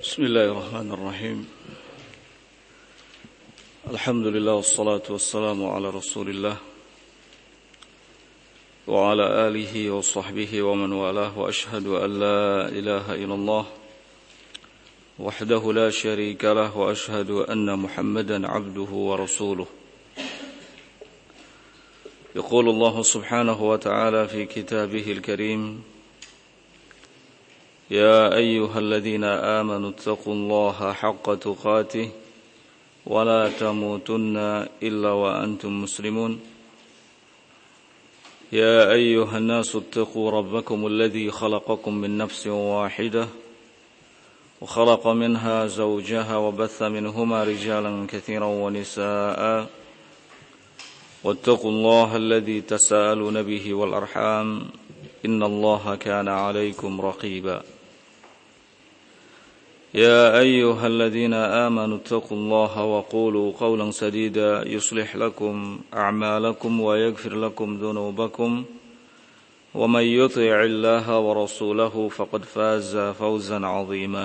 Bismillahirrahmanirrahim. Alhamdulillah wassalatu wassalamu ala Rasulillah wa ala alihi wa sahbihi wa man walah wa ashhadu an la ilaha illallah wahdahu la syarika lah wa ashhadu anna Muhammadan abduhu wa rasuluh. Yaqulu Allah subhanahu wa ta'ala fi kitabihil karim يا أيها الذين آمنوا اتقوا الله حق تقاته ولا تموتن إلا وأنتم مسلمون يا أيها الناس اتقوا ربكم الذي خلقكم من نفس واحدة وخلق منها زوجها وبث منهما رجالا كثيرا ونساء واتقوا الله الذي تساءلون به والأرحام إن الله كان عليكم رقيبا يا أيها الذين آمنوا اتقوا الله وقولوا قولا سديدا يصلح لكم أعمالكم ويغفر لكم ذنوبكم ومن يطع الله ورسوله فقد فاز فوزا عظيما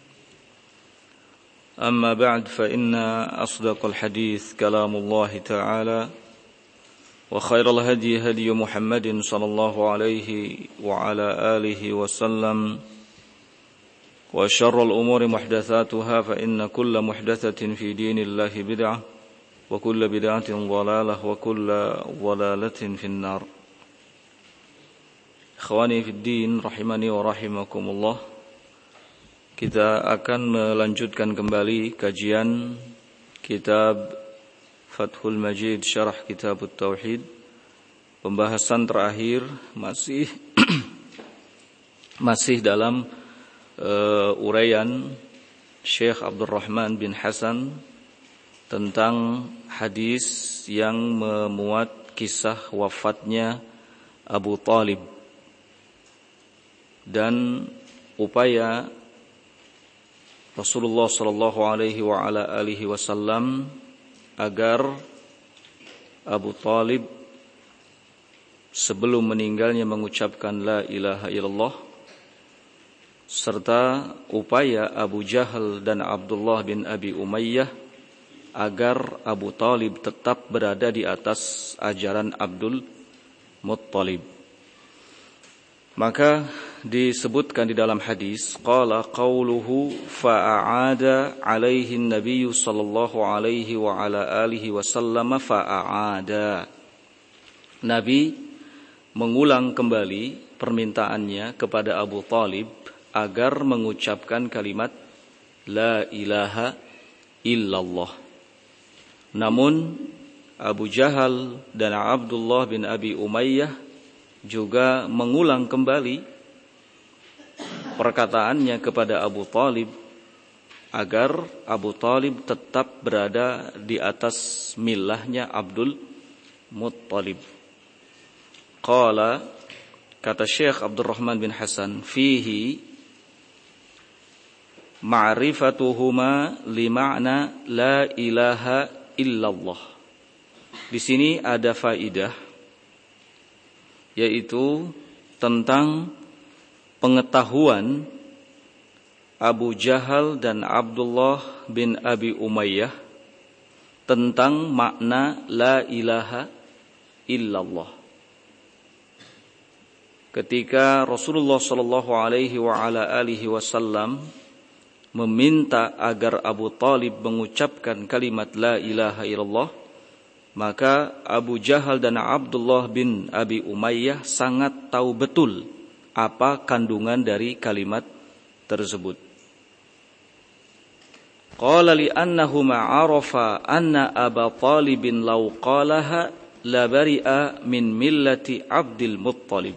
أما بعد فإن أصدق الحديث كلام الله تعالى وخير الهدي هدي محمد صلى الله عليه وعلى آله وسلم وشر الأمور محدثاتها فإن كل محدثة في دين الله بدعة وكل بدعة ضلالة وكل ضلالة في النار. Ikhwani fi din rahimani wa rahimakumullah. Kita akan melanjutkan kembali kajian kitab Fathul Majid Syarah Kitab Tauhid. Pembahasan terakhir masih dalam uraian Syekh Abdurrahman bin Hasan tentang hadis yang memuat kisah wafatnya Abu Talib dan upaya Rasulullah sallallahu alaihi wa ala alihi wasallam agar Abu Talib sebelum meninggalnya mengucapkan la ilaha illallah, serta upaya Abu Jahal dan Abdullah bin Abi Umayyah agar Abu Talib tetap berada di atas ajaran Abdul Muttalib. Maka disebutkan di dalam hadis, qala qawluhu fa'aada alaihi an-nabiy sallallahu alaihi wa ala alihi wasallam fa'aada. Nabi mengulang kembali permintaannya kepada Abu Talib agar mengucapkan kalimat la ilaha illallah. Namun Abu Jahal dan Abdullah bin Abi Umayyah juga mengulang kembali perkataannya kepada Abu Talib agar Abu Talib tetap berada di atas millahnya Abdul Muttalib. Qala, kata Syekh Abdurrahman bin Hasan, fihi ma'rifatuhuma lima'na la ilaha illallah. Di sini ada faidah, yaitu tentang pengetahuan Abu Jahal dan Abdullah bin Abi Umayyah tentang makna la ilaha illallah. Ketika Rasulullah sallallahu alaihi wa ala alihi wasallam meminta agar Abu Talib mengucapkan kalimat la ilaha illallah, maka Abu Jahal dan Abdullah bin Abi Umayyah sangat tahu betul apa kandungan dari kalimat tersebut. Qala li annahuma arafa anna Aba Talibin law qalaha la bari'a min millati Abdul Muttalib.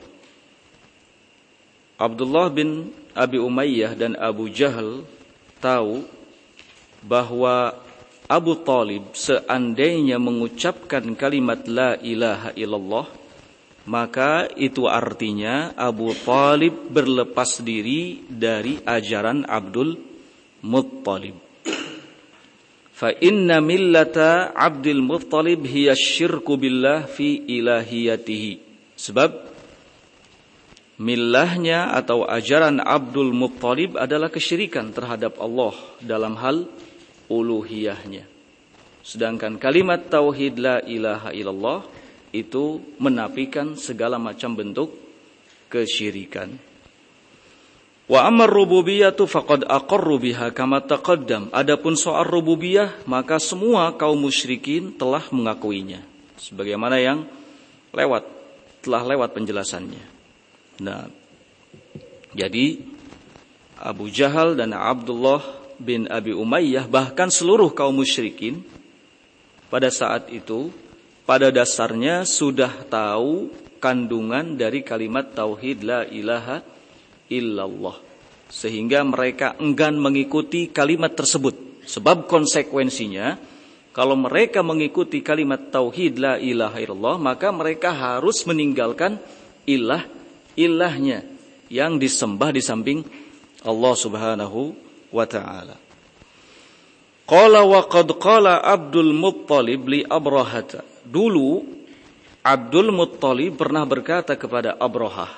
Abdullah bin Abi Umayyah dan Abu Jahal tahu bahwa Abu Talib seandainya mengucapkan kalimat la ilaha illallah, maka itu artinya Abu Talib berlepas diri dari ajaran Abdul Muttalib. Fa inna millata Abdul Muttalib hiya syirku billah fi ilahiyatihi. Sebab millahnya atau ajaran Abdul Muttalib adalah kesyirikan terhadap Allah dalam hal uluhiyahnya. Sedangkan kalimat tauhid la ilaha illallah itu menafikan segala macam bentuk kesyirikan. Wa ammar rububiyatu faqad aqarru biha kama taqaddam. Adapun soal rububiyah, maka semua kaum musyrikin telah mengakuinya sebagaimana yang telah lewat penjelasannya. Nah, jadi Abu Jahal dan Abdullah bin Abi Umayyah, bahkan seluruh kaum musyrikin pada saat itu pada dasarnya sudah tahu kandungan dari kalimat tauhid la ilaha illallah, sehingga mereka enggan mengikuti kalimat tersebut. Sebab konsekuensinya, kalau mereka mengikuti kalimat tauhid la ilaha illallah, maka mereka harus meninggalkan ilahnya yang disembah di samping Allah Subhanahu wa ta'ala. Qala wa qad qala Abdul Muttalib li Abrahata. Dulu Abdul Muttalib pernah berkata kepada Abrahah,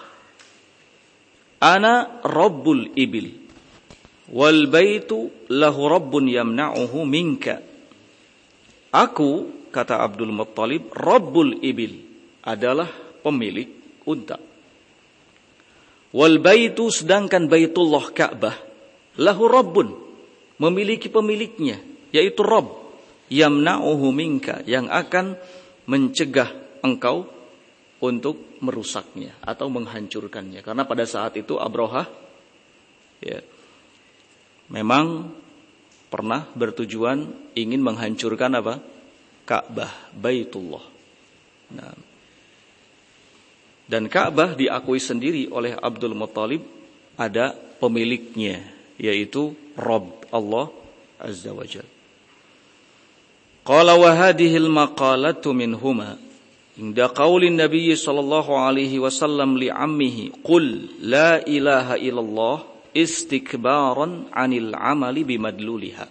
Ana Rabbul Ibil wal baitu lahu Rabbun yamna'uhu minka. Aku, kata Abdul Muttalib, Rabbul Ibil, adalah pemilik unta. Wal baitu, sedangkan Baitullah Ka'bah, lahu Rabbun, memiliki pemiliknya, yaitu Rabb, yamna'uhu minka, yang akan mencegah engkau untuk merusaknya atau menghancurkannya. Karena pada saat itu Abrahah memang pernah bertujuan ingin menghancurkan apa? Ka'bah, Baitullah. Nah, dan Ka'bah diakui sendiri oleh Abdul Muttalib ada pemiliknya, yaitu Rabb, Allah Azza wa Jalla. Qala wa hadhihi al-maqalatu minhuma inda qaulin Nabi sallallahu alaihi wasallam li ammihi qul la ilaha illallah istikbaran 'anil 'amali bimadluliha.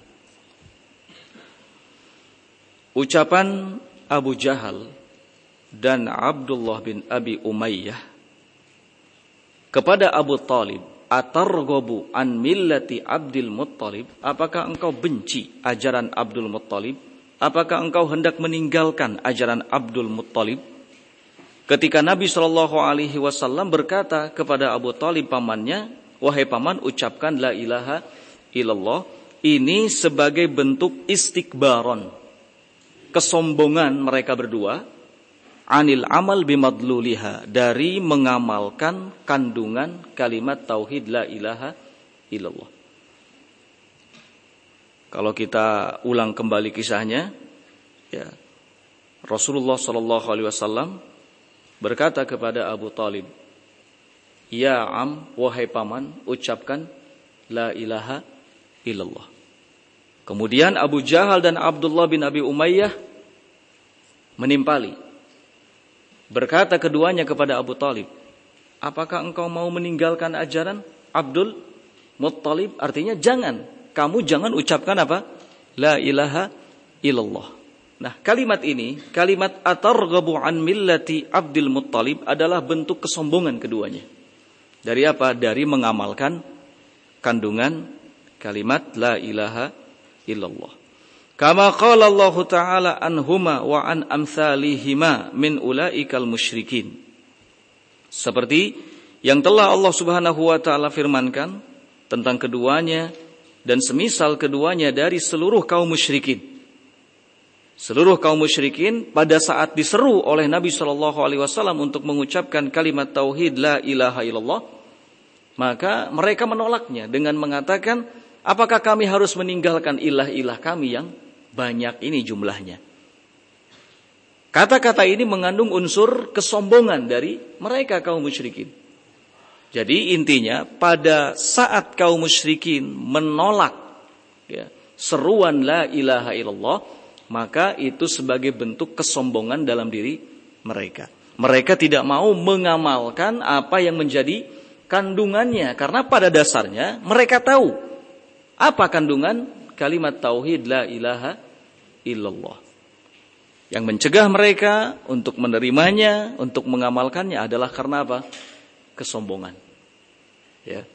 Ucapan Abu Jahal dan Abdullah bin Abi Umayyah kepada Abu Talib, atarghabu an millati Abdul Muttalib, apakah engkau benci ajaran Abdul Muttalib? Apakah engkau hendak meninggalkan ajaran Abdul Muttalib? Ketika Nabi SAW berkata kepada Abu Talib pamannya, wahai paman, ucapkan la ilaha illallah. Ini sebagai bentuk istikbaron, kesombongan mereka berdua, anil amal bimadluliha, dari mengamalkan kandungan kalimat tauhid la ilaha illallah. Kalau kita ulang kembali kisahnya, ya, Rasulullah SAW berkata kepada Abu Talib, ya am, wahai paman, ucapkan la ilaha illallah. Kemudian Abu Jahal dan Abdullah bin Abi Umayyah menimpali, berkata keduanya kepada Abu Talib, apakah engkau mau meninggalkan ajaran Abdul Muttalib? Artinya kamu jangan ucapkan apa? La ilaha illallah. Nah, kalimat ini, kalimat atarghabu an millati Abdul Muttalib, adalah bentuk kesombongan keduanya. Dari apa? Dari mengamalkan kandungan kalimat la ilaha illallah. Kama qala Allah Ta'ala anhuma wa an amsalihima min ulaikal musyrikin. Seperti yang telah Allah Subhanahu wa Ta'ala firmankan tentang keduanya dan semisal keduanya dari seluruh kaum musyrikin. Seluruh kaum musyrikin pada saat diseru oleh Nabi SAW untuk mengucapkan kalimat tauhid la ilaha illallah, maka mereka menolaknya dengan mengatakan, apakah kami harus meninggalkan ilah-ilah kami yang banyak ini jumlahnya? Kata-kata ini mengandung unsur kesombongan dari mereka kaum musyrikin. Jadi intinya pada saat kaum musyrikin menolak seruan la ilaha illallah, maka itu sebagai bentuk kesombongan dalam diri mereka. Mereka tidak mau mengamalkan apa yang menjadi kandungannya, karena pada dasarnya mereka tahu apa kandungan kalimat tauhid la ilaha illallah. Yang mencegah mereka untuk menerimanya, untuk mengamalkannya adalah karena apa? kesombongan. Ya.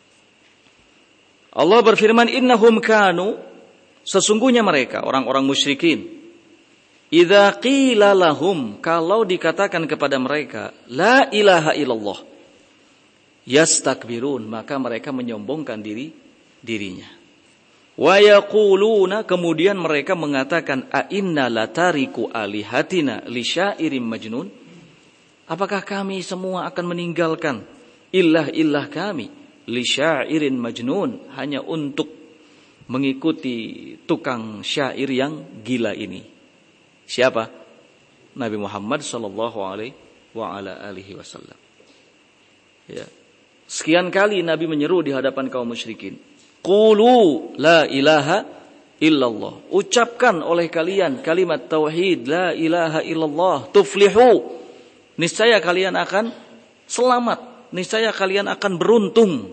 Allah berfirman, innahum kanu, sesungguhnya mereka orang-orang musyrikin, idza qila lahum, kalau dikatakan kepada mereka la ilaha illallah, yastakbirun, maka mereka menyombongkan dirinya. Wa yaquluna, kemudian mereka mengatakan, a inna latariku alihatina li syairim majnun, apakah kami semua akan meninggalkan ilah kami li syairin majnun, hanya untuk mengikuti tukang syair yang gila ini. Siapa? Nabi Muhammad sallallahu alaihi wa ala alihi wasallam. Ya. Sekian kali Nabi menyeru di hadapan kaum musyrikin, qulu la ilaha illallah, ucapkan oleh kalian kalimat tauhid la ilaha illallah, tuflihu, niscaya kalian akan selamat, niscaya kalian akan beruntung.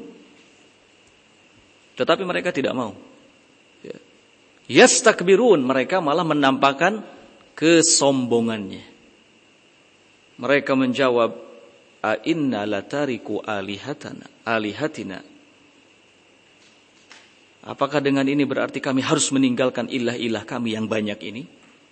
Tetapi mereka tidak mau. Yastakbirun, mereka malah menampakkan kesombongannya. Mereka menjawab, a inna latariku alihatina, apakah dengan ini berarti kami harus meninggalkan ilah-ilah kami yang banyak ini?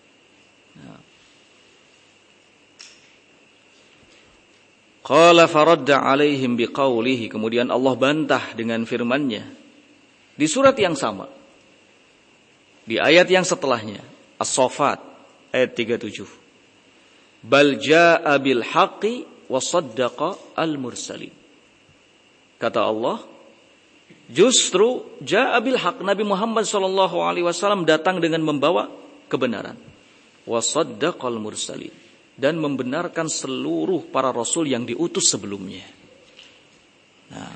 Qala faradda alaihim biqaulihi, kemudian Allah bantah dengan firman-Nya di surat yang sama, di ayat yang setelahnya, As-Saffat ayat 37. Bal jaa bil haqqi wa saddaqa al mursalin. Kata Allah, justru jaa bil haq, Nabi Muhammad sallallahu alaihi wasallam datang dengan membawa kebenaran. Wa saddaqal mursalin, dan membenarkan seluruh para rasul yang diutus sebelumnya. Nah,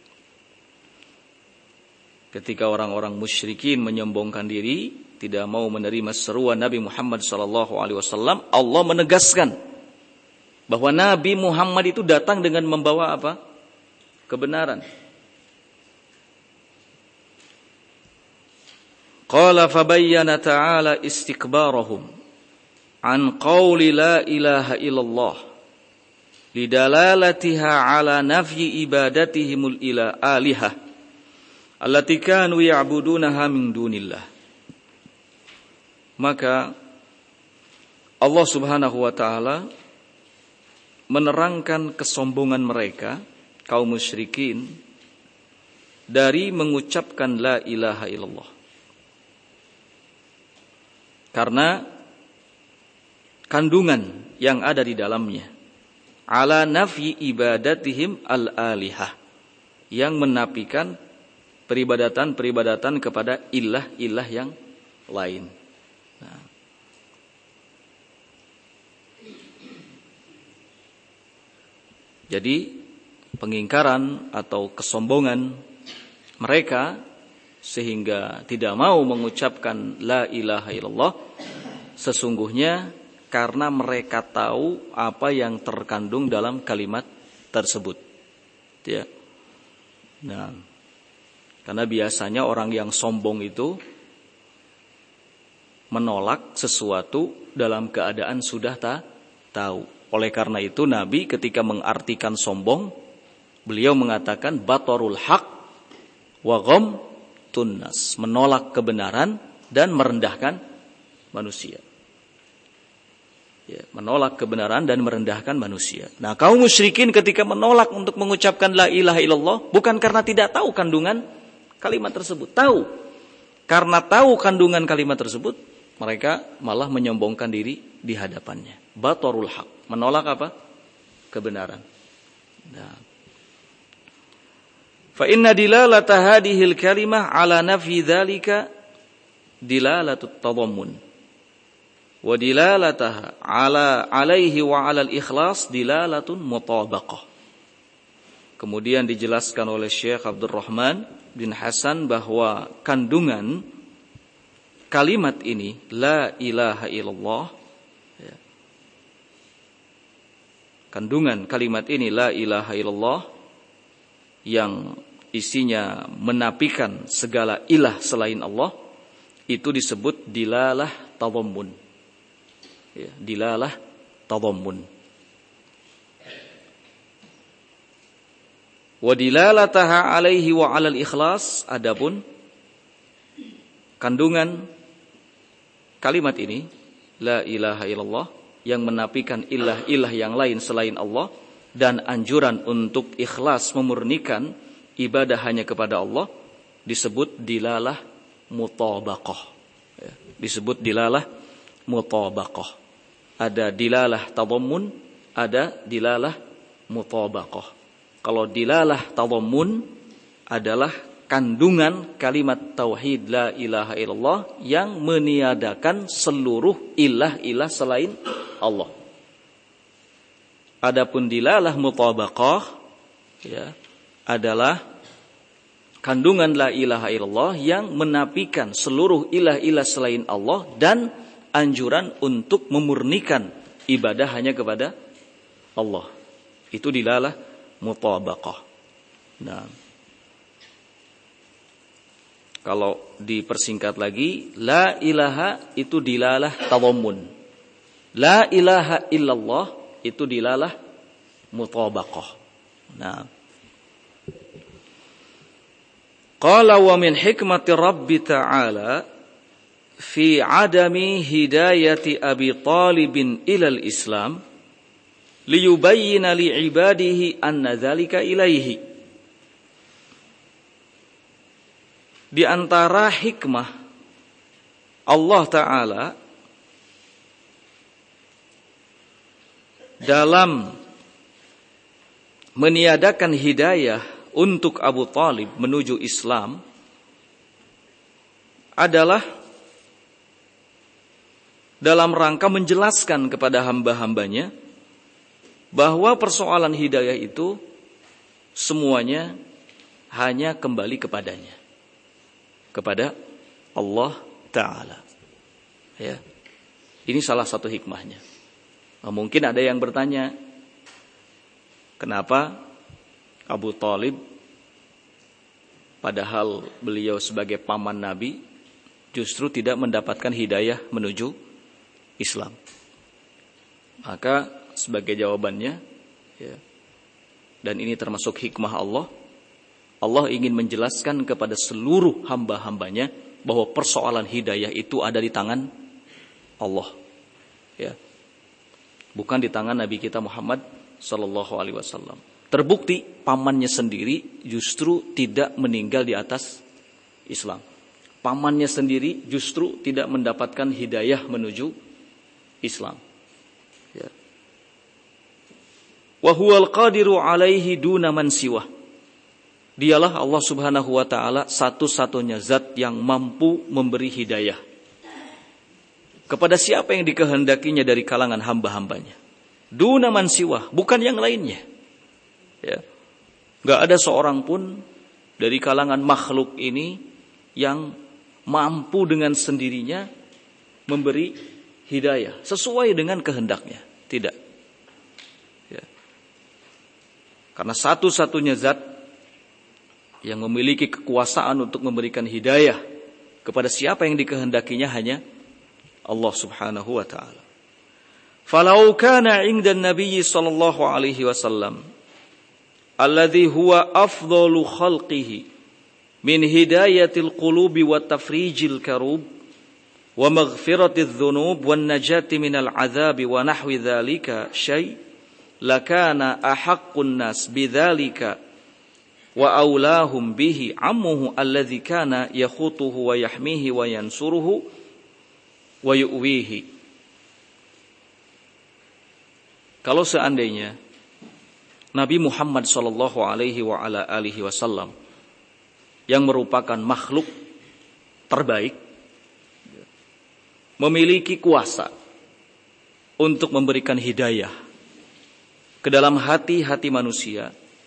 ketika orang-orang musyrikin menyombongkan diri, tidak mau menerima seruan Nabi Muhammad sallallahu alaihi wasallam, Allah menegaskan bahwa Nabi Muhammad itu datang dengan membawa apa? Kebenaran. Qala fabayyana ta'ala istikbarahum an qawli la ilaha illallah lidalalatiha ala nafyi ibadatihimul alihah allati kanu ya'budunaha min dunillah. Maka Allah Subhanahu wa taala menerangkan kesombongan mereka, kaum musyrikin, dari mengucapkan la ilaha illallah. Karena kandungan yang ada di dalamnya, ala nafyi ibadatihim al-alihah, yang menafikan peribadatan-peribadatan kepada ilah-ilah yang lain. Nah, jadi pengingkaran atau kesombongan mereka sehingga tidak mau mengucapkan la ilaha illallah sesungguhnya karena mereka tahu apa yang terkandung dalam kalimat tersebut. Ya. Nah, karena biasanya orang yang sombong itu menolak sesuatu dalam keadaan sudah tahu. Oleh karena itu Nabi ketika mengartikan sombong, beliau mengatakan batarul haq wa ghamtun nas, menolak kebenaran dan merendahkan manusia. Ya, menolak kebenaran dan merendahkan manusia. Nah, kaum musyrikin ketika menolak untuk mengucapkan la ilaha illallah bukan karena tidak tahu kandungan kalimat tersebut. Tahu. Karena tahu kandungan kalimat tersebut, mereka malah menyombongkan diri di hadapannya. Batarul haq, menolak apa? Kebenaran. Nah. Fa inna dilalata hadhil kalimah ala nafi dzalika dilalatut tadammun. Wa dilalataha alaihi wa alal ikhlas dilalatun mutabaqah. Kemudian dijelaskan oleh Syekh Abdurrahman bin Hasan bahwa kandungan kalimat ini la ilaha illallah, ya, kandungan kalimat ini la ilaha illallah yang isinya menafikan segala ilah selain Allah, itu disebut dilalah tadammun. Ya, dilalah tadammun. Wa dilalataha alaihi wa 'alal ikhlas, adapun kandungan kalimat ini la ilaha illallah yang menafikan ilah yang lain selain Allah dan anjuran untuk ikhlas memurnikan ibadah hanya kepada Allah disebut dilalah mutabaqah. Disebut dilalah mutabaqah. Ada dilalah tadammun, ada dilalah mutabaqah. Kalau dilalah tadammun adalah kandungan kalimat tauhid la ilaha illallah yang meniadakan seluruh ilah selain Allah. Adapun dilalah mutabaqah adalah kandungan la ilaha illallah yang menafikan seluruh ilah selain Allah dan anjuran untuk memurnikan ibadah hanya kepada Allah. Itu dilalah mutabaqah. Nah, kalau dipersingkat lagi, la ilaha itu dilalah tadammun. La ilaha illallah itu dilalah mutabaqah. Nah, qala wa min hikmati Rabbi ta'ala fi 'adami hidayati Abi Talib ila al-Islam liyubayyana li'ibadihi anna dzalika ilaihi. Di antara hikmah Allah Ta'ala dalam meniadakan hidayah untuk Abu Talib menuju Islam adalah dalam rangka menjelaskan kepada hamba-hambanya bahwa persoalan hidayah itu semuanya hanya kembali kepadanya, kepada Allah Ta'ala. Ya. Ini salah satu hikmahnya. Nah, mungkin ada yang bertanya, kenapa Abu Talib, padahal beliau sebagai paman Nabi, justru tidak mendapatkan hidayah menuju Islam? Maka sebagai jawabannya, dan ini termasuk hikmah Allah, Allah ingin menjelaskan kepada seluruh hamba-hambanya bahwa persoalan hidayah itu ada di tangan Allah. Bukan di tangan Nabi kita Muhammad sallallahu alaihi wasallam. Terbukti pamannya sendiri justru tidak meninggal di atas Islam. Pamannya sendiri justru tidak mendapatkan hidayah menuju Islam. Wa huwal qadiru alaihi duna man siwah. Dialah Allah Subhanahu wa taala satu-satunya zat yang mampu memberi hidayah kepada siapa yang dikehendakinya dari kalangan hamba-hambanya. Duna man siwah, bukan yang lainnya. Gak ada seorang pun dari kalangan makhluk ini yang mampu dengan sendirinya memberi hidayah sesuai dengan kehendaknya. Tidak. Karena satu-satunya zat yang memiliki kekuasaan untuk memberikan hidayah kepada siapa yang dikehendakinya hanya Allah Subhanahu wa ta'ala. Falau kana 'inda an-nabiy sallallahu alaihi wasallam alladhi huwa afdalu khalqihi min hidayatil qulubi wa tafrijil karub wa maghfiratiz dhunub wan najati minal 'adzabi wa nahwi dzalika syai' lakana ahaqqun nas bidzalika wa aulahum bihi ammuhu alladhi kana yakhutuhu wa yahmihi wa yansuruhu wa yu'wihi. Kalau seandainya Nabi Muhammad sallallahu alaihi wa ala alihi wasallam yang merupakan makhluk terbaik memiliki kuasa untuk memberikan hidayah ke dalam hati-hati manusia,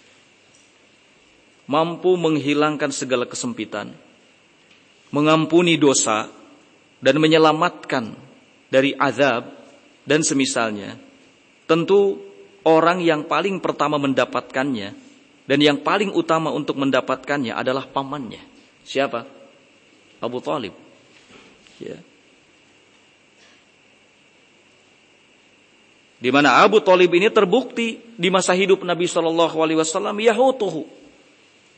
mampu menghilangkan segala kesempitan, mengampuni dosa, dan menyelamatkan dari azab dan semisalnya, tentu orang yang paling pertama mendapatkannya dan yang paling utama untuk mendapatkannya adalah pamannya. Siapa? Abu Talib. Di mana Abu Talib ini terbukti di masa hidup Nabi Shallallahu Alaihi Wasallam yahutuhu,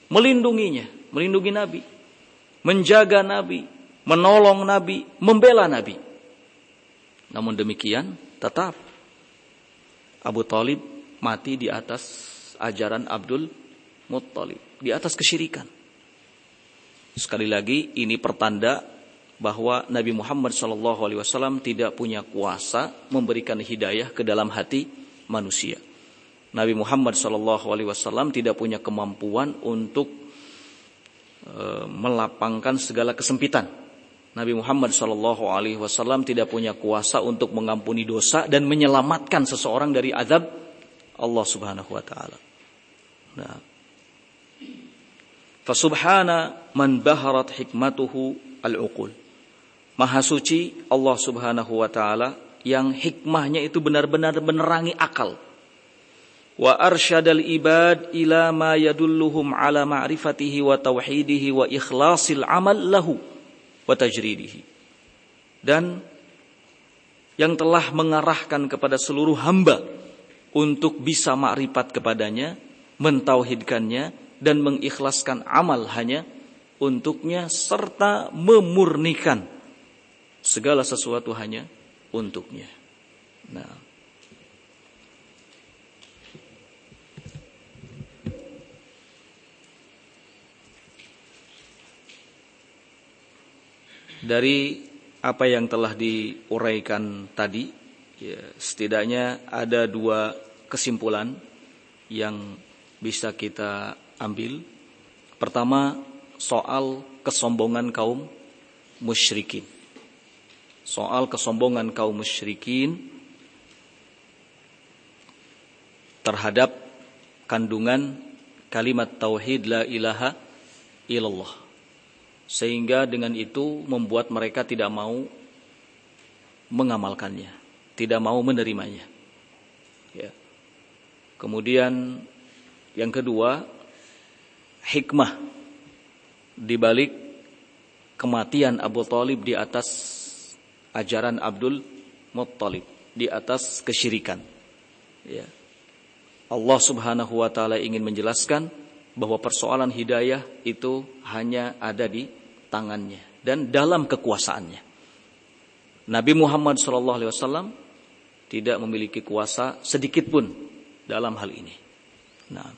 melindunginya, melindungi Nabi, menjaga Nabi, menolong Nabi, membela Nabi. Namun demikian, tetap Abu Thalib mati di atas ajaran Abdul Muttalib, di atas kesyirikan. Sekali lagi, ini pertanda bahwa Nabi Muhammad SAW tidak punya kuasa memberikan hidayah ke dalam hati manusia. Nabi Muhammad SAW tidak punya kemampuan untuk melapangkan segala kesempitan. Nabi Muhammad SAW tidak punya kuasa untuk mengampuni dosa dan menyelamatkan seseorang dari azab Allah Subhanahu wa taala. Nah, fasubhana man baharat hikmatuhu al-uqul. Maha suci Allah Subhanahu wa taala yang hikmahnya itu benar-benar menerangi akal. Wa arsyadal ibad ila ma yadulluhum ala ma'rifatihi wa tauhidihi wa ikhlasil amal lahu wa tajridihi. Dan yang telah mengarahkan kepada seluruh hamba untuk bisa makrifat kepadanya, mentauhidkannya, dan mengikhlaskan amal hanya untuknya, serta memurnikan segala sesuatu hanya untuknya. Nah, dari apa yang telah diuraikan tadi, ya, setidaknya ada dua kesimpulan yang bisa kita ambil. Pertama, soal kesombongan kaum musyrikin. Soal kesombongan kaum musyrikin terhadap kandungan kalimat tauhid la ilaha illallah. Sehingga dengan itu membuat mereka tidak mau mengamalkannya, tidak mau menerimanya. Ya. Kemudian yang kedua, hikmah di balik kematian Abu Thalib di atas ajaran Abdul Muttalib, di atas kesyirikan. Ya. Allah Subhanahu wa taala ingin menjelaskan bahwa persoalan hidayah itu hanya ada di tangannya dan dalam kekuasaannya. Nabi Muhammad SAW tidak memiliki kuasa sedikit pun dalam hal ini. Nah,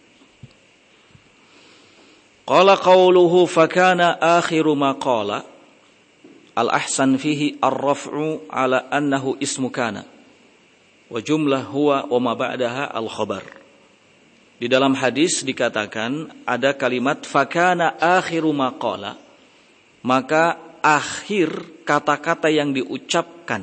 qala qawluhu fakana akhiru ma qala al-ahsan fihi ar-raf'u ala annahu ismu kana wa jumlah huwa wa ma ba'daha al-khabar. Di dalam hadis dikatakan ada kalimat fakana akhiru ma qala, maka akhir kata-kata yang diucapkan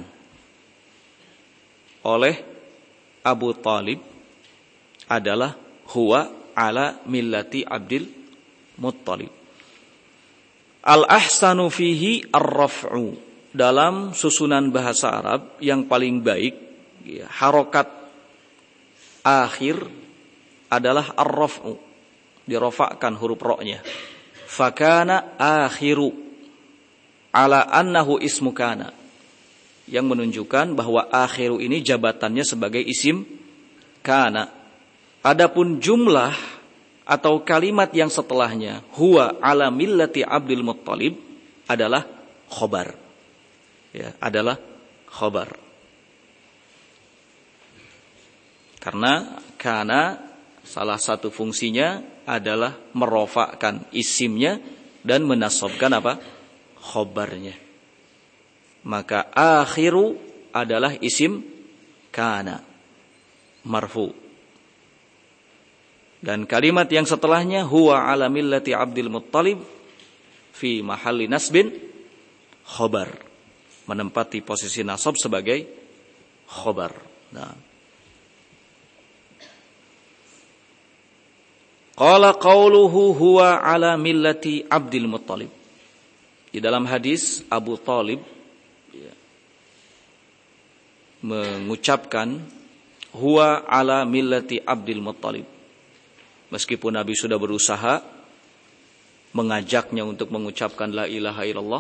oleh Abu Thalib adalah huwa ala millati Abdul Muttalib. Al-ahsanu fihi ar-raf'u. Dalam susunan bahasa Arab yang paling baik, ya, harokat akhir adalah ar-raf'u. Dirofakkan huruf ro-nya. Fakana akhiru ala annahu ismu kana. Yang menunjukkan bahwa akhiru ini jabatannya sebagai isim kana. Adapun jumlah atau kalimat yang setelahnya huwa ala millati Abdul Muttalib adalah khobar. Ya, adalah khobar. Karena kana salah satu fungsinya adalah merofakkan isimnya dan menasabkan apa? Khobarnya. Maka akhiru adalah isim kana marfu. Dan kalimat yang setelahnya huwa ala millati Abdul Muttalib fi mahalli nasbin khobar, menempati posisi nasab sebagai khobar. Nah, qala qawluhu huwa ala millati Abdul Muttalib. Di dalam hadis Abu Thalib mengucapkan huwa ala millati Abdul Muttalib. Meskipun Nabi sudah berusaha mengajaknya untuk mengucapkan la ilaha illallah,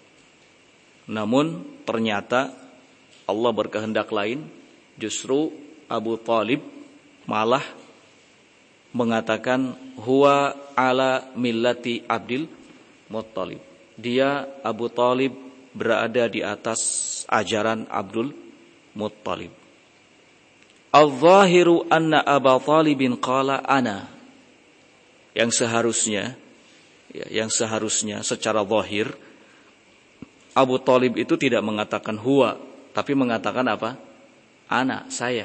namun ternyata Allah berkehendak lain. Justru Abu Thalib malah mengatakan huwa ala millati Abdul Muttalib. Dia Abu Talib berada di atas ajaran Abdul Muttalib. Al-zahiru anna Aba Talibin qala ana. Yang seharusnya secara zahir Abu Talib itu tidak mengatakan huwa, tapi mengatakan apa? Ana, saya.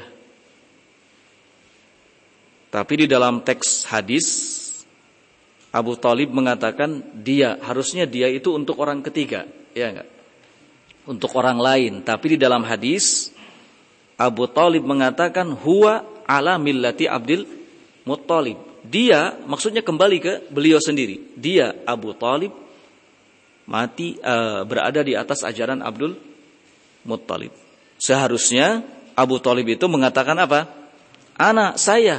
Tapi di dalam teks hadis Abu Talib mengatakan dia, harusnya dia itu untuk orang ketiga, ya enggak? Untuk orang lain, tapi di dalam hadis Abu Talib mengatakan huwa ala millati Abdul Muttalib. Dia maksudnya kembali ke beliau sendiri. Dia Abu Talib berada di atas ajaran Abdul Muttalib. Seharusnya Abu Talib itu mengatakan apa? Ana, saya.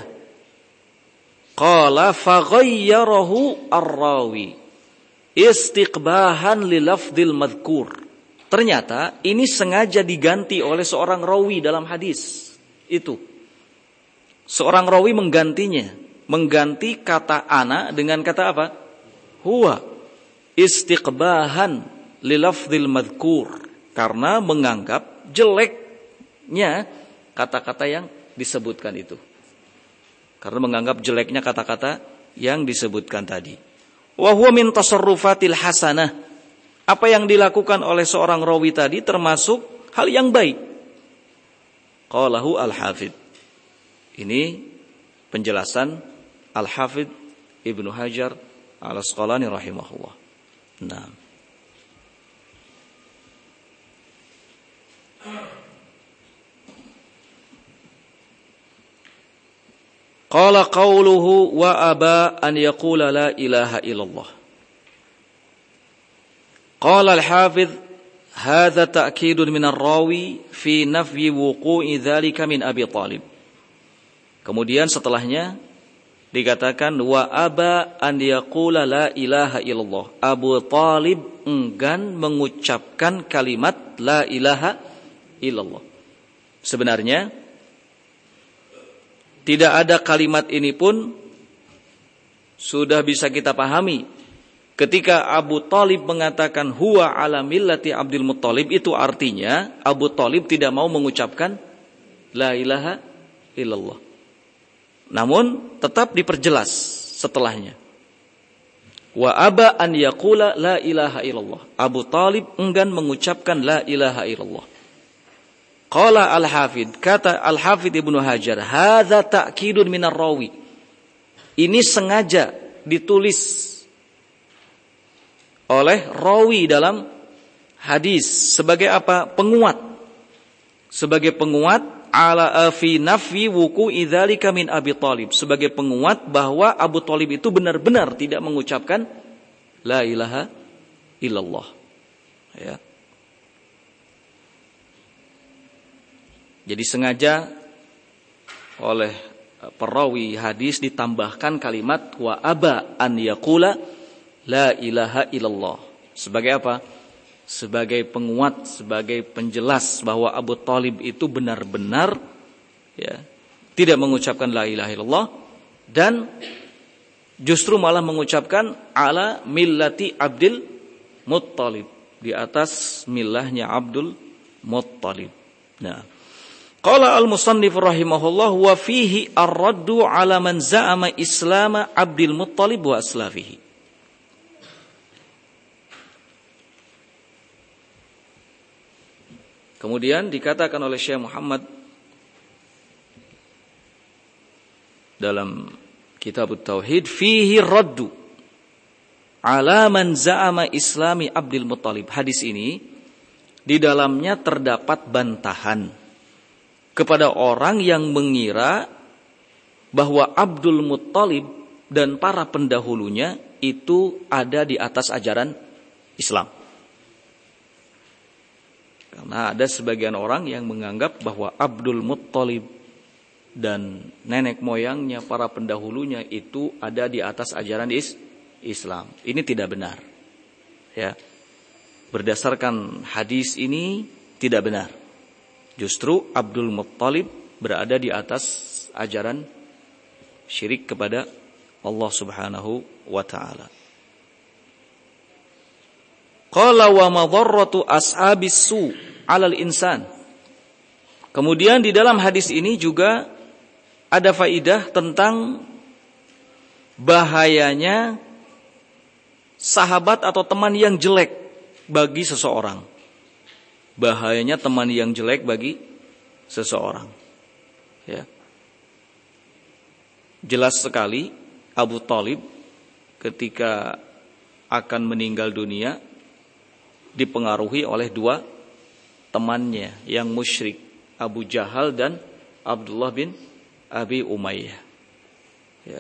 Qala faghayyarahu ar-rawi istiqbahan li lafdil madhkur. Ternyata ini sengaja diganti oleh seorang rawi dalam hadis itu. Seorang rawi mengganti kata ana dengan kata apa? Huwa. Istiqbahan li lafdil madhkur. Karena menganggap jeleknya kata-kata yang disebutkan itu. Karena menganggap jeleknya kata-kata yang disebutkan tadi. Wa huwa min tasarrufatil hasanah. Apa yang dilakukan oleh seorang rawi tadi termasuk hal yang baik. Qalahu al-Hafidh. Ini penjelasan Al-Hafidh Ibnu Hajar Al-Asqalani rahimahullah. Nah. Qala qawluhu wa aba an yaqula la ilaha illallah. Qala al-Hafidh hadha ta'kidun min ar-rawi fi nafyi wuqu'i dhalika min Abi Talib. Kemudian setelahnya dikatakan wa aba an yaqula la ilaha illallah. Abu Talib enggan mengucapkan kalimat la ilaha illallah. Sebenarnya tidak ada kalimat ini pun sudah bisa kita pahami. Ketika Abu Talib mengatakan huwa ala millati Abdul Muttalib, itu artinya Abu Talib tidak mau mengucapkan la ilaha illallah. Namun tetap diperjelas setelahnya. Wa aba an yaqula la ilaha illallah. Abu Talib enggan mengucapkan la ilaha illallah. Qala al-Hafidh, kata al-Hafidh Ibnu Hajar, hadza ta'kidun minar rawi. Ini sengaja ditulis oleh rawi dalam hadis sebagai apa? Penguat. Sebagai penguat ala fi nafyi wuqu'i dzalika min Abi Talib, sebagai penguat bahwa Abu Talib itu benar-benar tidak mengucapkan la ilaha illallah. Ya. Jadi sengaja oleh perawi hadis ditambahkan kalimat wa aba an yaqula la ilaha illallah. Sebagai apa? Sebagai penguat, sebagai penjelas bahwa Abu Talib itu benar-benar ya, tidak mengucapkan la ilaha illallah dan justru malah mengucapkan ala millati Abdul Muttalib, di atas millahnya Abdul Muttalib. Nah, qala al-musannif rahimahullah wa fihi ar-raddu ala man za'ama islama Abdul Muttalib wa aslafihi. Kemudian dikatakan oleh Syekh Muhammad dalam Kitab Tauhid, fihi raddu ala man za'ama islami Abdul Muttalib. Hadis ini di dalamnya terdapat bantahan kepada orang yang mengira bahwa Abdul Muttalib dan para pendahulunya itu ada di atas ajaran Islam. Karena ada sebagian orang yang menganggap bahwa Abdul Muttalib dan nenek moyangnya, para pendahulunya itu ada di atas ajaran Islam. Ini tidak benar. Ya. Berdasarkan hadis ini tidak benar. Justru Abdul Muttalib berada di atas ajaran syirik kepada Allah Subhanahu wa taala. Qala wa madharratu ashabis su 'alal insan. Kemudian di dalam hadis ini juga ada faidah tentang bahayanya sahabat atau teman yang jelek bagi seseorang. Bahayanya teman yang jelek bagi seseorang. Ya. Jelas sekali Abu Thalib ketika akan meninggal dunia dipengaruhi oleh dua temannya yang musyrik, Abu Jahal dan Abdullah bin Abi Umayyah. Ya.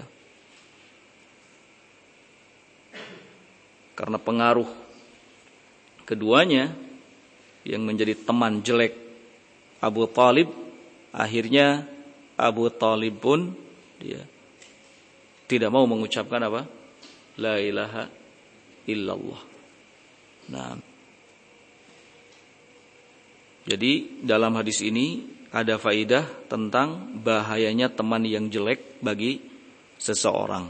Karena pengaruh keduanya yang menjadi teman jelek Abu Thalib, akhirnya Abu Thalib pun dia tidak mau mengucapkan apa? La ilaha illallah. Nah, jadi dalam hadis ini ada faidah tentang bahayanya teman yang jelek bagi seseorang.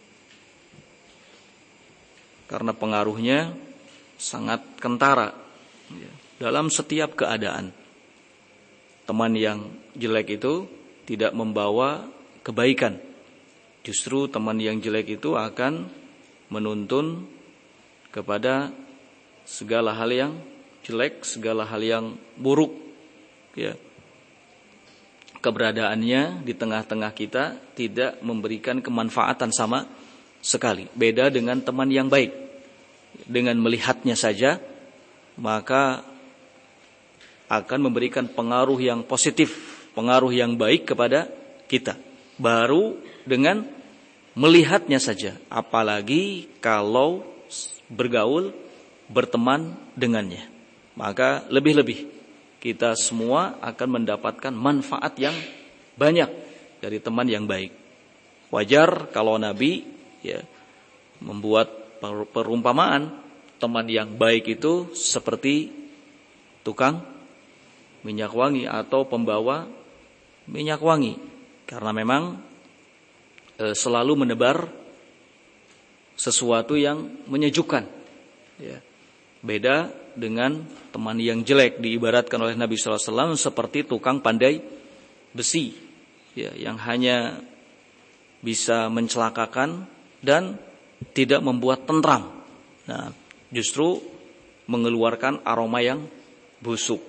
Karena pengaruhnya sangat kentara dalam setiap keadaan. Teman yang jelek itu tidak membawa kebaikan. Justru teman yang jelek itu akan menuntun kepada segala hal yang jelek, segala hal yang buruk. Ya. Keberadaannya di tengah-tengah kita tidak memberikan kemanfaatan sama sekali. Beda dengan teman yang baik. Dengan melihatnya saja, maka akan memberikan pengaruh yang positif, pengaruh yang baik kepada kita. Baru dengan melihatnya saja, apalagi kalau bergaul, berteman dengannya. Maka lebih-lebih kita semua akan mendapatkan manfaat yang banyak dari teman yang baik. Wajar kalau Nabi membuat perumpamaan teman yang baik itu seperti tukang minyak wangi atau pembawa minyak wangi, karena memang selalu menebar sesuatu yang menyejukkan. Ya. Beda dengan teman yang jelek, diibaratkan oleh Nabi SAW seperti tukang pandai besi, ya, yang hanya bisa mencelakakan dan tidak membuat tentram. Nah, justru mengeluarkan aroma yang busuk.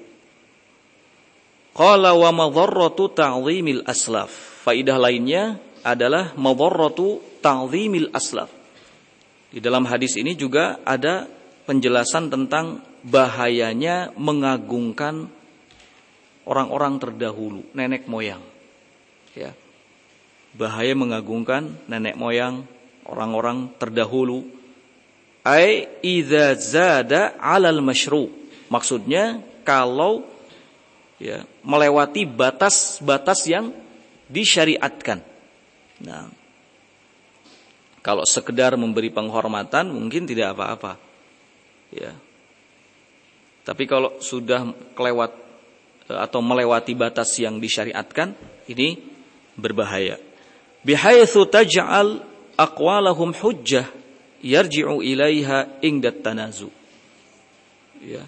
Qala wa madharratu ta'zimil aslaf. Faidah lainnya adalah madharratu ta'zimil aslaf. Di dalam hadis ini juga ada penjelasan tentang bahayanya mengagungkan orang-orang terdahulu, nenek moyang. Ya. Bahaya mengagungkan nenek moyang, orang-orang terdahulu. Ai idza zada 'alal masyru'. Maksudnya kalau melewati batas-batas yang disyariatkan. Nah, kalau sekedar memberi penghormatan mungkin tidak apa-apa. Ya. Tapi kalau sudah kelewat atau melewati batas yang disyariatkan, ini berbahaya. Bihaitsu taj'al aqwalahum hujjah yarji'u ilaiha ingdat tanazu. Ya.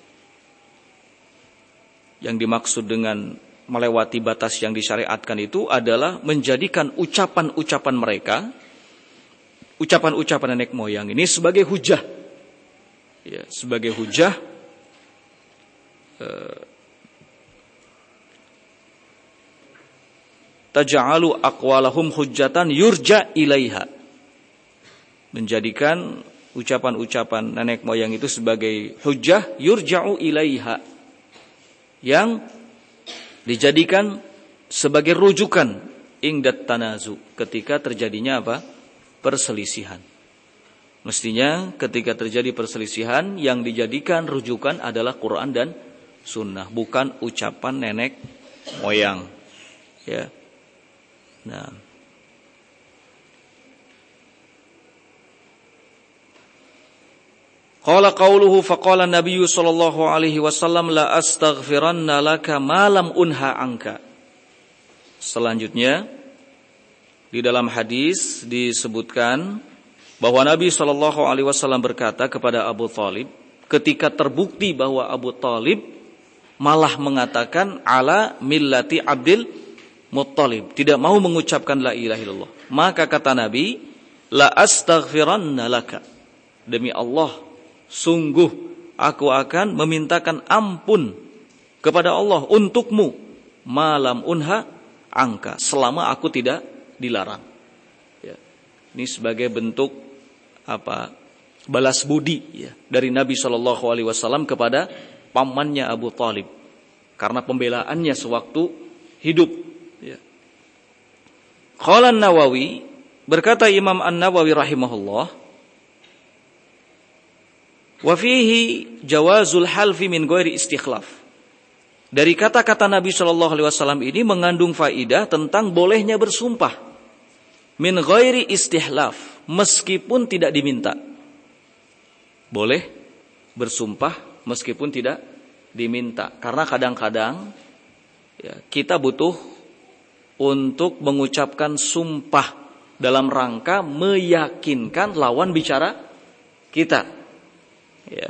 Yang dimaksud dengan melewati batas yang disyariatkan itu adalah menjadikan ucapan-ucapan mereka, ucapan-ucapan nenek moyang ini sebagai hujjah. Ya, sebagai hujjah taj'alu aqwalahum hujjatan yurja ilaiha. Menjadikan ucapan-ucapan nenek moyang itu sebagai hujjah yurja'u ilaiha, yang dijadikan sebagai rujukan ingdat tanazu, ketika terjadinya apa? Perselisihan. Mestinya ketika terjadi perselisihan yang dijadikan rujukan adalah Quran dan Sunnah, bukan ucapan nenek moyang. Ya. Nah, qala qauluhu faqala an-nabiy sallallahu alaihi wasallam la astaghfiranna laka ma lam unha anka. Selanjutnya Di dalam hadis disebutkan bahwa Nabi SAW berkata kepada Abu Thalib ketika terbukti bahwa Abu Thalib malah mengatakan ala millati Abdul Muttalib, tidak mau mengucapkan la ilaha illallah. Maka kata Nabi, la astaghfiranna laka. Demi Allah, sungguh aku akan memintakan ampun kepada Allah untukmu malam unha angka, selama aku tidak dilarang. Ya. Ini sebagai bentuk balas budi ya, dari Nabi SAW kepada pamannya Abu Thalib karena pembelaannya sewaktu hidup. Ya. Qala An-Nawawi, berkata Imam An-Nawawi rahimahullah, wa fihi jawazul halfi min ghairi istikhlaf. Dari kata-kata Nabi SAW ini mengandung faidah tentang bolehnya bersumpah min ghairi istihlaf, meskipun tidak diminta. Boleh bersumpah meskipun tidak diminta. Karena kadang-kadang ya, kita butuh untuk mengucapkan sumpah dalam rangka meyakinkan lawan bicara kita. Ya.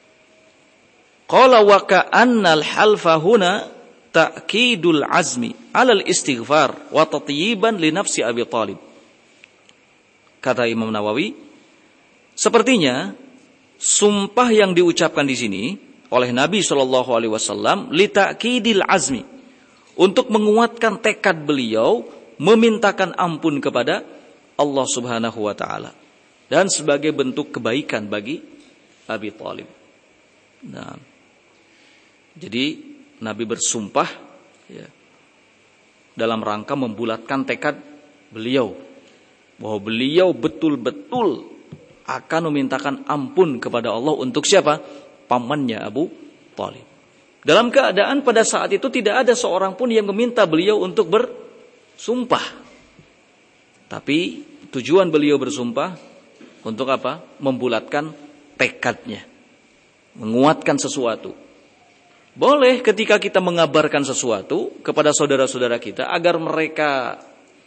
Qala wa ka'annal halfa huna ta'kidul azmi 'alal istighfar wa tatyiban li nafsi Abi Thalib. Kata Imam Nawawi, sepertinya sumpah yang diucapkan di sini oleh Nabi SAW li ta'kidil azmi, untuk menguatkan tekad beliau memintakan ampun kepada Allah Subhanahu wa taala dan sebagai bentuk kebaikan bagi Abi Thalib. Nah, jadi Nabi bersumpah ya, dalam rangka membulatkan tekad beliau bahwa beliau betul-betul akan memintakan ampun kepada Allah untuk siapa? Pamannya Abu Thalib. Dalam keadaan pada saat itu tidak ada seorang pun yang meminta beliau untuk bersumpah. Tapi tujuan beliau bersumpah untuk apa? Membulatkan tekadnya, menguatkan sesuatu. Boleh ketika kita mengabarkan sesuatu kepada saudara-saudara kita agar mereka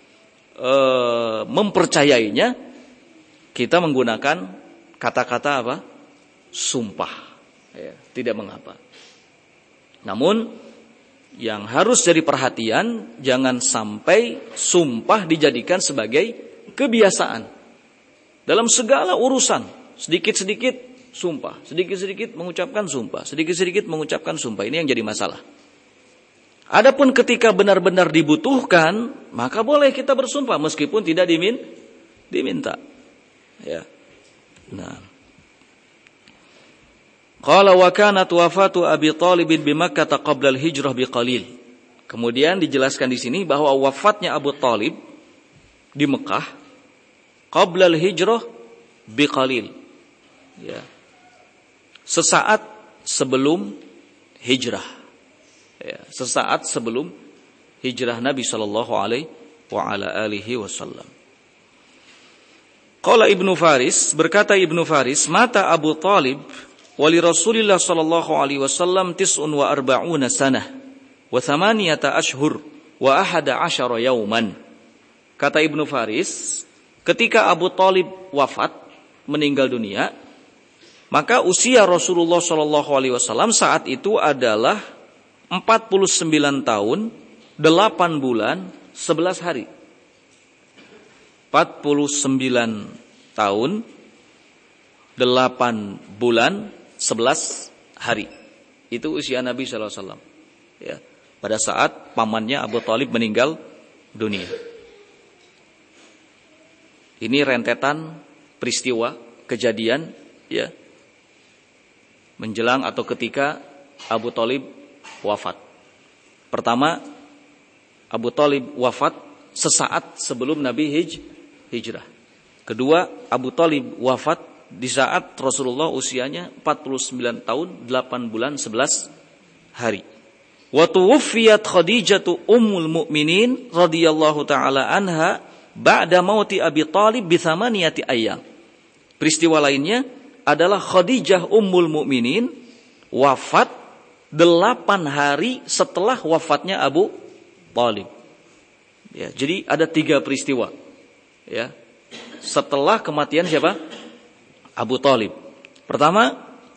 mempercayainya, kita menggunakan kata-kata apa? Sumpah. Ya, tidak mengapa. Namun yang harus jadi perhatian, jangan sampai sumpah dijadikan sebagai kebiasaan dalam segala urusan. Sedikit-sedikit sumpah, sedikit-sedikit mengucapkan sumpah, sedikit-sedikit mengucapkan sumpah. Ini yang jadi masalah. Adapun ketika benar-benar dibutuhkan, maka boleh kita bersumpah meskipun tidak diminta. Ya. Nah. Qala wa kanat wafatu Abi Thalib bi Makkah qabla al-hijrah biqalil. Kemudian dijelaskan di sini bahwa wafatnya Abu Thalib di Mekah qabla al-hijrah biqalil. Ya. Sesaat sebelum hijrah. Ya, sesaat sebelum hijrah Nabi sallallahu alaihi wasallam. Qala Ibnu Faris, berkata Ibnu Faris, mata Abu Thalib wa li Rasulillah sallallahu alaihi wasallam 49 sanah wa 8 ashhur wa 11 yauman. Kata Ibnu Faris, ketika Abu Thalib wafat, meninggal dunia, maka usia Rasulullah sallallahu alaihi wasallam saat itu adalah 49 tahun, 8 bulan, 11 hari. 49 tahun, 8 bulan, 11 hari. Itu usia Nabi sallallahu alaihi wasallam. Ya, pada saat pamannya Abu Thalib meninggal dunia. Ini rentetan peristiwa, kejadian ya, menjelang atau ketika Abu Thalib wafat. Pertama, Abu Thalib wafat sesaat sebelum Nabi hijrah. Kedua, Abu Thalib wafat di saat Rasulullah usianya 49 tahun, 8 bulan, 11 hari. Wa tuwfiyat Khadijah ummul mukminin radhiyallahu taala anha ba'da mauti Abi Thalib bi 8 ayyam. Peristiwa lainnya adalah Khadijah ummul mukminin wafat 8 hari setelah wafatnya Abu Thalib. Ya, jadi ada 3 peristiwa. Ya. Setelah kematian siapa? Abu Thalib. Pertama,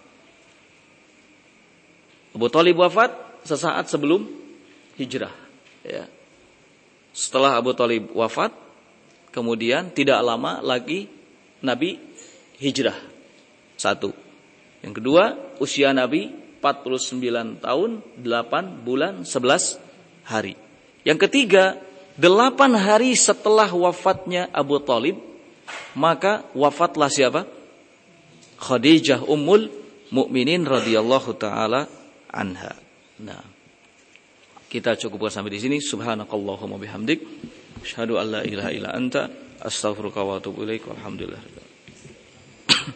Abu Thalib wafat sesaat sebelum hijrah. Ya. Setelah Abu Thalib wafat, kemudian tidak lama lagi Nabi hijrah. 1. Yang kedua, usia Nabi 49 tahun, 8 bulan, 11 hari. Yang ketiga, 8 hari setelah wafatnya Abu Thalib, maka wafatlah siapa? Khadijah Ummul Mukminin radhiyallahu taala anha. Nah, kita cukupkan sampai di sini. Subhanakallahumma bihamdik, asyhadu an la ilaha illa anta, astaghfiruka wa atubu ilaik. Walhamdulillah.